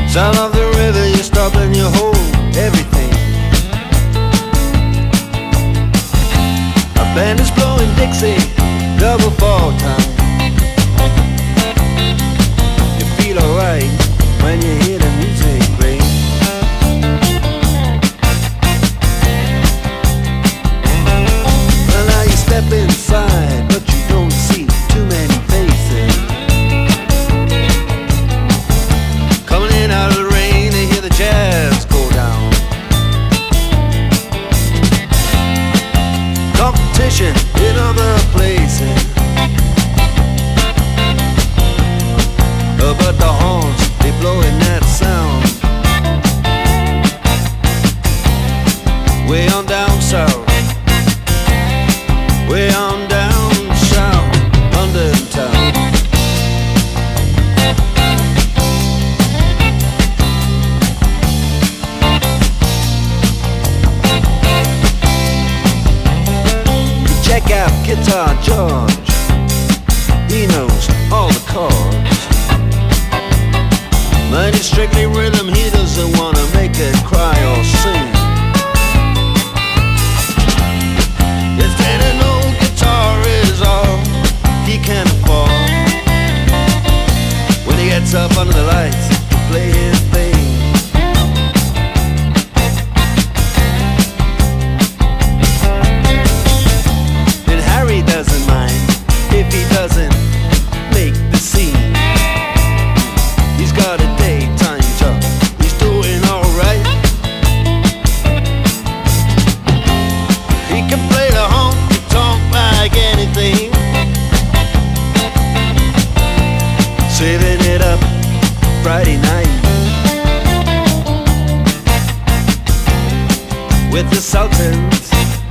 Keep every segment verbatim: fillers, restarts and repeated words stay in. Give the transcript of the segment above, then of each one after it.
Sound of the river, you stop and you hold everything. A band is blowing Dixie, double fall time. You feel alright when you hear the music ring. Well, now you step inside, but you don't see too many faces. Coming in out of the rain, they hear the jazz go down. Competition in other places, uh, but the horns, they blowing that sound. Way on down south, way on down south, London town. Check out Guitar George, he knows all the chords. But it's strictly rhythm, he doesn't wanna make it cry or sing. Yes, then an old guitar is all he can afford. When he gets up under the lights to play his thing. Doesn't mind if he doesn't make the scene. He's got a daytime job, he's doing alright. He can play the honky tonk like anything, saving it up Friday night with the Sultans.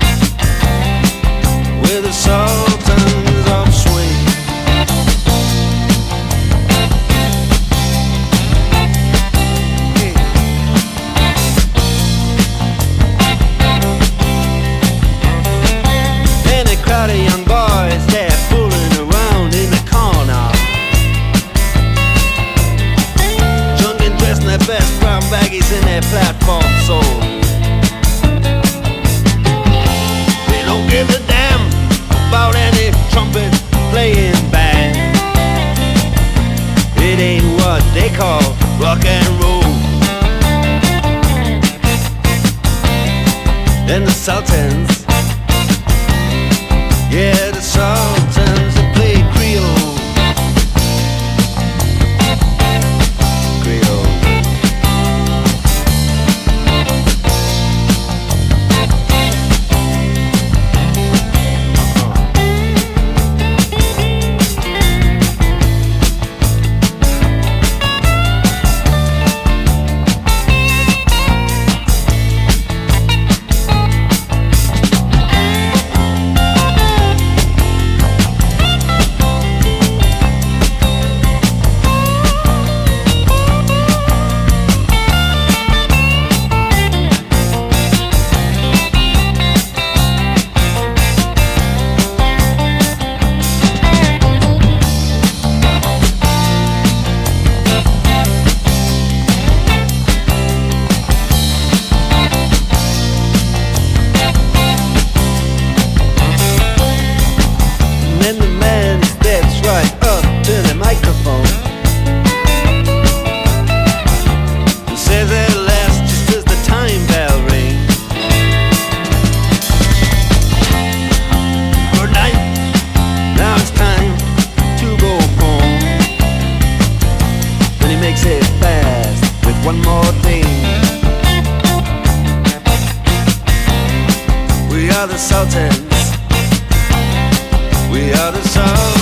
We're the Sultans of Swing. And a crowd of young boys, they're fooling around in the corner, drunken, dressed in their best brown baggies in their platform soles. They don't give a damn about any trumpet playing band. It ain't what they call rock and roll. And the Sultans, yeah, the Sultans, they play Creole. Creole. And the man steps right up to the microphone and says at last, just as the time bell rings, good night, now it's time to go home. Then he makes it fast with one more thing. We are the Sultans, we are the Sultans.